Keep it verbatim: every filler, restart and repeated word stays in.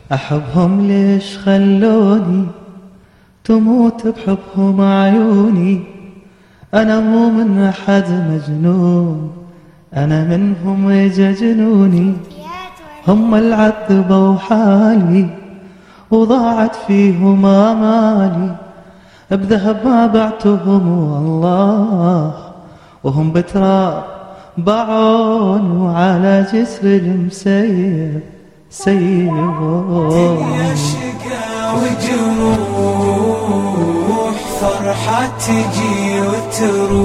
أحبهم ليش خلوني تموت بحبهم عيوني. أنا مو من أحد مجنون، أنا منهم إجا جنوني. هم العذبوا حالي وضاعت فيهم آمالي، بذهب ما بعتهم والله وهم بتراب باعون، وعلى جسر المسيب سيبون. يا شقا وجروح فرحة تجي وتروح،